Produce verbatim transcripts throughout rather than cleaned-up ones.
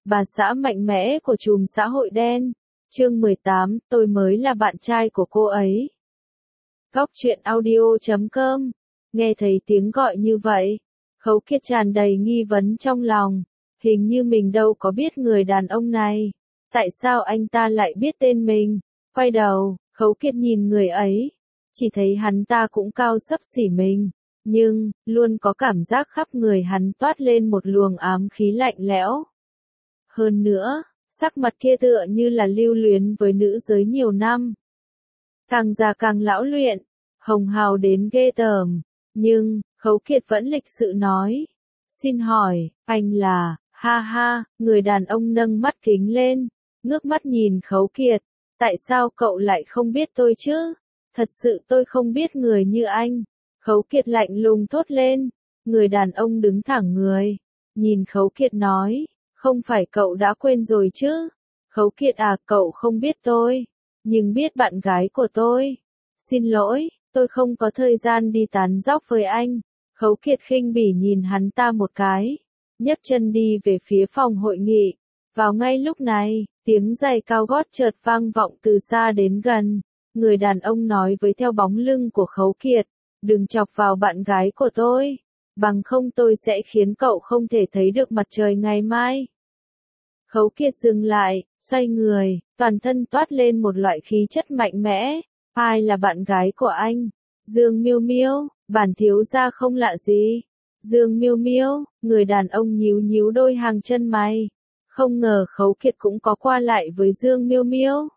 bà xã mạnh mẽ của chùm xã hội đen. Chương mười tám, tôi mới là bạn trai của cô ấy. Góc truyện audio chấm com. Nghe thấy tiếng gọi như vậy, Khấu Kiệt tràn đầy nghi vấn trong lòng. Hình như mình đâu có biết người đàn ông này. Tại sao anh ta lại biết tên mình? Quay đầu, Khấu Kiệt nhìn người ấy. Chỉ thấy hắn ta cũng cao xấp xỉ mình. Nhưng, luôn có cảm giác khắp người hắn toát lên một luồng ám khí lạnh lẽo. Hơn nữa, sắc mặt kia tựa như là lưu luyến với nữ giới nhiều năm. Càng già càng lão luyện, hồng hào đến ghê tởm. Nhưng, Khấu Kiệt vẫn lịch sự nói. Xin hỏi, anh là, ha ha, người đàn ông nâng mắt kính lên, ngước mắt nhìn Khấu Kiệt. Tại sao cậu lại không biết tôi chứ? Thật sự tôi không biết người như anh. Khấu Kiệt lạnh lùng thốt lên. Người đàn ông đứng thẳng người, nhìn Khấu Kiệt nói, không phải cậu đã quên rồi chứ? Khấu Kiệt à, cậu không biết tôi, nhưng biết bạn gái của tôi. Xin lỗi, tôi không có thời gian đi tán dóc với anh. Khấu Kiệt khinh bỉ nhìn hắn ta một cái, nhấc chân đi về phía phòng hội nghị. Vào ngay lúc này, tiếng giày cao gót chợt vang vọng từ xa đến gần. Người đàn ông nói với theo bóng lưng của Khấu Kiệt, đừng chọc vào bạn gái của tôi, bằng không tôi sẽ khiến cậu không thể thấy được mặt trời ngày mai. Khấu Kiệt dừng lại, xoay người, toàn thân toát lên một loại khí chất mạnh mẽ. Ai là bạn gái của anh? Dương Miêu Miêu, bản thiếu gia không lạ gì. Dương Miêu Miêu, người đàn ông nhíu nhíu đôi hàng chân mày. Không ngờ Khấu Kiệt cũng có qua lại với Dương Miêu Miêu.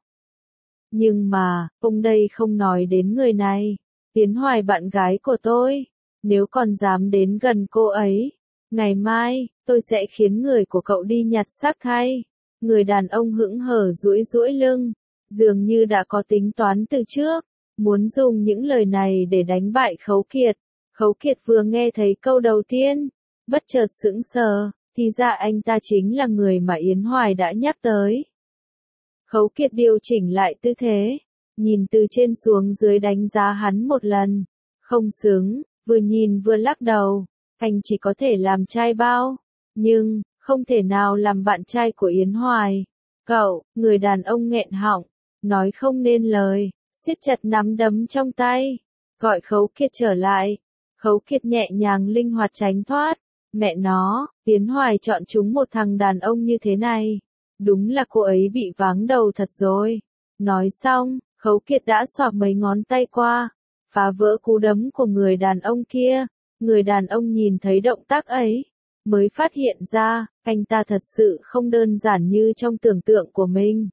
Nhưng mà, ông đây không nói đến người này. Tiến Hoài bạn gái của tôi, nếu còn dám đến gần cô ấy, ngày mai, tôi sẽ khiến người của cậu đi nhặt xác thay. Người đàn ông hững hờ duỗi duỗi lưng, dường như đã có tính toán từ trước, muốn dùng những lời này để đánh bại Khấu Kiệt. Khấu Kiệt vừa nghe thấy câu đầu tiên, bất chợt sững sờ, thì ra anh ta chính là người mà Yến Hoài đã nhắc tới. Khấu Kiệt điều chỉnh lại tư thế, nhìn từ trên xuống dưới đánh giá hắn một lần. Không xứng, vừa nhìn vừa lắc đầu. Anh chỉ có thể làm trai bao, nhưng, không thể nào làm bạn trai của Yến Hoài. Cậu, người đàn ông nghẹn họng, nói không nên lời, siết chặt nắm đấm trong tay, gọi Khấu Kiệt trở lại. Khấu Kiệt nhẹ nhàng linh hoạt tránh thoát. Mẹ nó, Yến Hoài chọn chúng một thằng đàn ông như thế này. Đúng là cô ấy bị váng đầu thật rồi. Nói xong, Khấu Kiệt đã xoạc mấy ngón tay qua, phá vỡ cú đấm của người đàn ông kia. Người đàn ông nhìn thấy động tác ấy, mới phát hiện ra, anh ta thật sự không đơn giản như trong tưởng tượng của mình.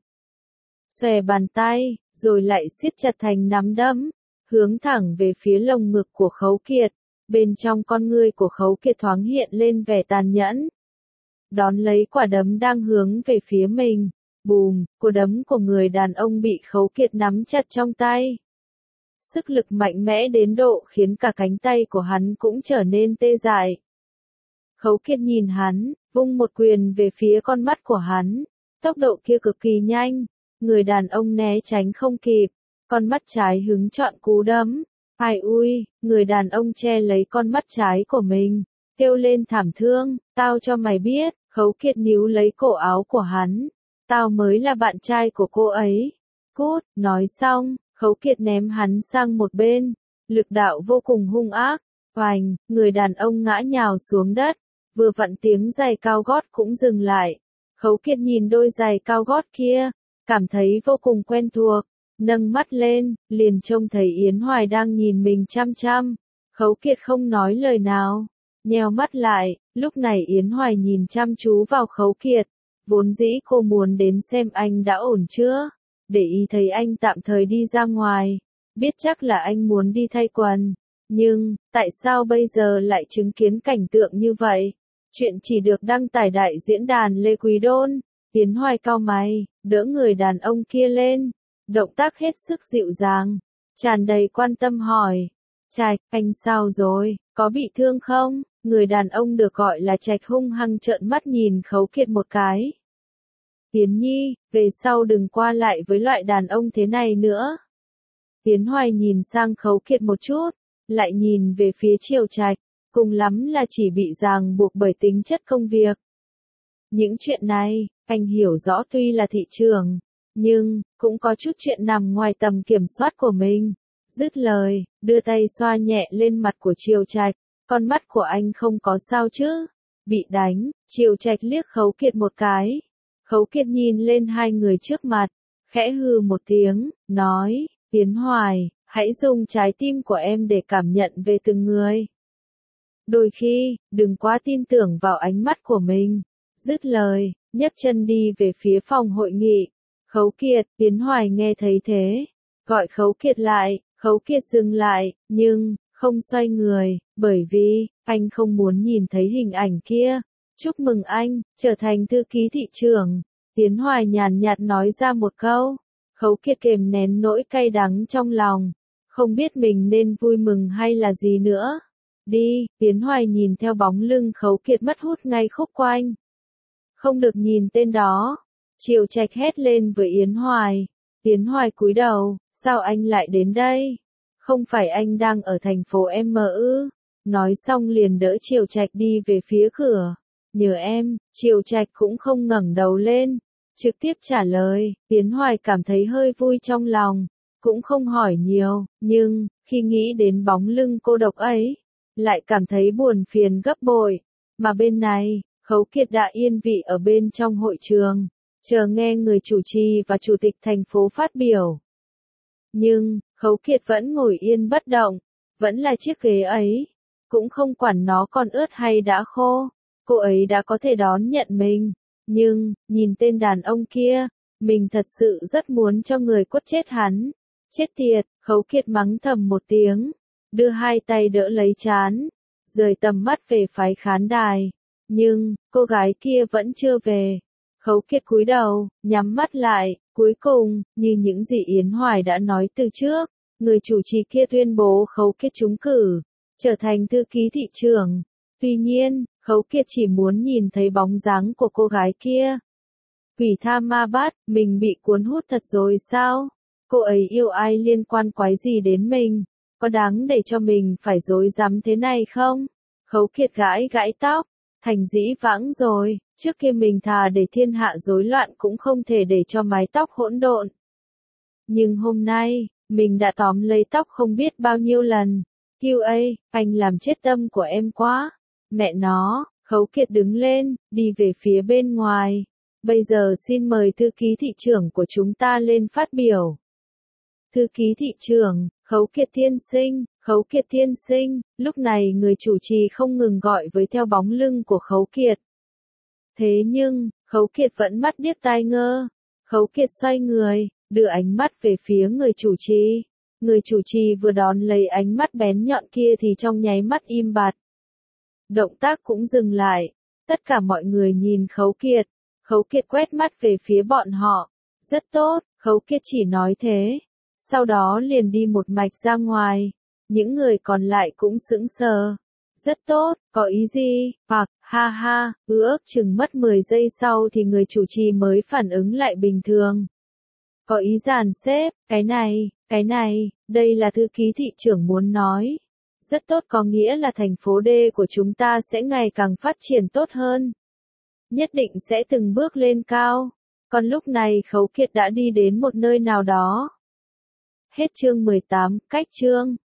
Xòe bàn tay, rồi lại siết chặt thành nắm đấm, hướng thẳng về phía lồng ngực của Khấu Kiệt. Bên trong con ngươi của Khấu Kiệt thoáng hiện lên vẻ tàn nhẫn. Đón lấy quả đấm đang hướng về phía mình. Bùm, cú đấm của người đàn ông bị Khấu Kiệt nắm chặt trong tay. Sức lực mạnh mẽ đến độ khiến cả cánh tay của hắn cũng trở nên tê dại. Khấu Kiệt nhìn hắn, vung một quyền về phía con mắt của hắn. Tốc độ kia cực kỳ nhanh, người đàn ông né tránh không kịp, con mắt trái hứng chọn cú đấm. Ai ui, người đàn ông che lấy con mắt trái của mình, kêu lên thảm thương, tao cho mày biết. Khấu Kiệt níu lấy cổ áo của hắn, tao mới là bạn trai của cô ấy. Cút, nói xong, Khấu Kiệt ném hắn sang một bên, lực đạo vô cùng hung ác. Oành, người đàn ông ngã nhào xuống đất, vừa vặn tiếng giày cao gót cũng dừng lại. Khấu Kiệt nhìn đôi giày cao gót kia, cảm thấy vô cùng quen thuộc, nâng mắt lên, liền trông thấy Yến Hoài đang nhìn mình chăm chăm. Khấu Kiệt không nói lời nào, nheo mắt lại, lúc này Yến Hoài nhìn chăm chú vào Khấu Kiệt. Vốn dĩ cô muốn đến xem anh đã ổn chưa, để ý thấy anh tạm thời đi ra ngoài, biết chắc là anh muốn đi thay quần. Nhưng, tại sao bây giờ lại chứng kiến cảnh tượng như vậy? Chuyện chỉ được đăng tải đại diễn đàn Lê Quý Đôn. Yến Hoài cau mày, đỡ người đàn ông kia lên, động tác hết sức dịu dàng, tràn đầy quan tâm hỏi. Trạch, anh sao rồi, có bị thương không? Người đàn ông được gọi là Trạch hung hăng trợn mắt nhìn Khấu Kiệt một cái. Yến Nhi, về sau đừng qua lại với loại đàn ông thế này nữa. Yến Hoài nhìn sang Khấu Kiệt một chút, lại nhìn về phía Triều Trạch, cùng lắm là chỉ bị ràng buộc bởi tính chất công việc. Những chuyện này, anh hiểu rõ tuy là thị trường, nhưng, cũng có chút chuyện nằm ngoài tầm kiểm soát của mình. Dứt lời, đưa tay xoa nhẹ lên mặt của Triều Trạch, con mắt của anh không có sao chứ? Bị đánh, Triều Trạch liếc Khấu Kiệt một cái. Khấu Kiệt nhìn lên hai người trước mặt, khẽ hừ một tiếng, nói, Tiến Hoài, hãy dùng trái tim của em để cảm nhận về từng người. Đôi khi, đừng quá tin tưởng vào ánh mắt của mình. Dứt lời, nhấc chân đi về phía phòng hội nghị. Khấu Kiệt, Tiến Hoài nghe thấy thế, gọi Khấu Kiệt lại, Khấu Kiệt dừng lại, nhưng, không xoay người, bởi vì, anh không muốn nhìn thấy hình ảnh kia. Chúc mừng anh, trở thành thư ký thị trưởng. Tiến Hoài nhàn nhạt nói ra một câu. Khấu Kiệt kềm nén nỗi cay đắng trong lòng, không biết mình nên vui mừng hay là gì nữa. Đi, Tiến Hoài nhìn theo bóng lưng Khấu Kiệt mất hút ngay khúc quanh. Không được nhìn tên đó. Triều Trạch hét lên với Yến Hoài. Yến Hoài cúi đầu, sao anh lại đến đây? Không phải anh đang ở thành phố M ư? Nói xong liền đỡ Triều Trạch đi về phía cửa. Nhờ em, Triều Trạch cũng không ngẩng đầu lên, trực tiếp trả lời. Yến Hoài cảm thấy hơi vui trong lòng, cũng không hỏi nhiều, nhưng, khi nghĩ đến bóng lưng cô độc ấy, lại cảm thấy buồn phiền gấp bội. Mà bên này, Khấu Kiệt đã yên vị ở bên trong hội trường, chờ nghe người chủ trì và chủ tịch thành phố phát biểu. Nhưng, Khấu Kiệt vẫn ngồi yên bất động, vẫn là chiếc ghế ấy, cũng không quản nó còn ướt hay đã khô. Cô ấy đã có thể đón nhận mình, nhưng, nhìn tên đàn ông kia, mình thật sự rất muốn cho người quất chết hắn. Chết tiệt, Khấu Kiệt mắng thầm một tiếng, đưa hai tay đỡ lấy trán, rời tầm mắt về phái khán đài. Nhưng, cô gái kia vẫn chưa về. Khấu Kiệt cúi đầu, nhắm mắt lại, cuối cùng, như những gì Yến Hoài đã nói từ trước, người chủ trì kia tuyên bố Khấu Kiệt trúng cử, trở thành thư ký thị trưởng. Tuy nhiên, Khấu Kiệt chỉ muốn nhìn thấy bóng dáng của cô gái kia. Quỷ tha ma bát, mình bị cuốn hút thật rồi sao? Cô ấy yêu ai liên quan quái gì đến mình? Có đáng để cho mình phải rối rắm thế này không? Khấu Kiệt gãi gãi tóc, thành dĩ vãng rồi, trước kia mình thà để thiên hạ rối loạn cũng không thể để cho mái tóc hỗn độn. Nhưng hôm nay, mình đã tóm lấy tóc không biết bao nhiêu lần. Kiều ấy, anh làm chết tâm của em quá. Mẹ nó, Khấu Kiệt đứng lên, đi về phía bên ngoài. Bây giờ xin mời thư ký thị trưởng của chúng ta lên phát biểu. Thư ký thị trưởng, Khấu Kiệt tiên sinh, Khấu Kiệt tiên sinh, lúc này người chủ trì không ngừng gọi với theo bóng lưng của Khấu Kiệt. Thế nhưng, Khấu Kiệt vẫn mắt điếc tai ngơ. Khấu Kiệt xoay người, đưa ánh mắt về phía người chủ trì. Người chủ trì vừa đón lấy ánh mắt bén nhọn kia thì trong nháy mắt im bặt. Động tác cũng dừng lại. Tất cả mọi người nhìn Khấu Kiệt. Khấu Kiệt quét mắt về phía bọn họ. Rất tốt, Khấu Kiệt chỉ nói thế. Sau đó liền đi một mạch ra ngoài. Những người còn lại cũng sững sờ. Rất tốt, có ý gì? Hoặc, ha ha, ước chừng mất mười giây sau thì người chủ trì mới phản ứng lại bình thường. Có ý dàn xếp, cái này, cái này, đây là thư ký thị trưởng muốn nói. Rất tốt có nghĩa là thành phố D của chúng ta sẽ ngày càng phát triển tốt hơn. Nhất định sẽ từng bước lên cao. Còn lúc này Khấu Kiệt đã đi đến một nơi nào đó. Hết chương mười tám, cách chương.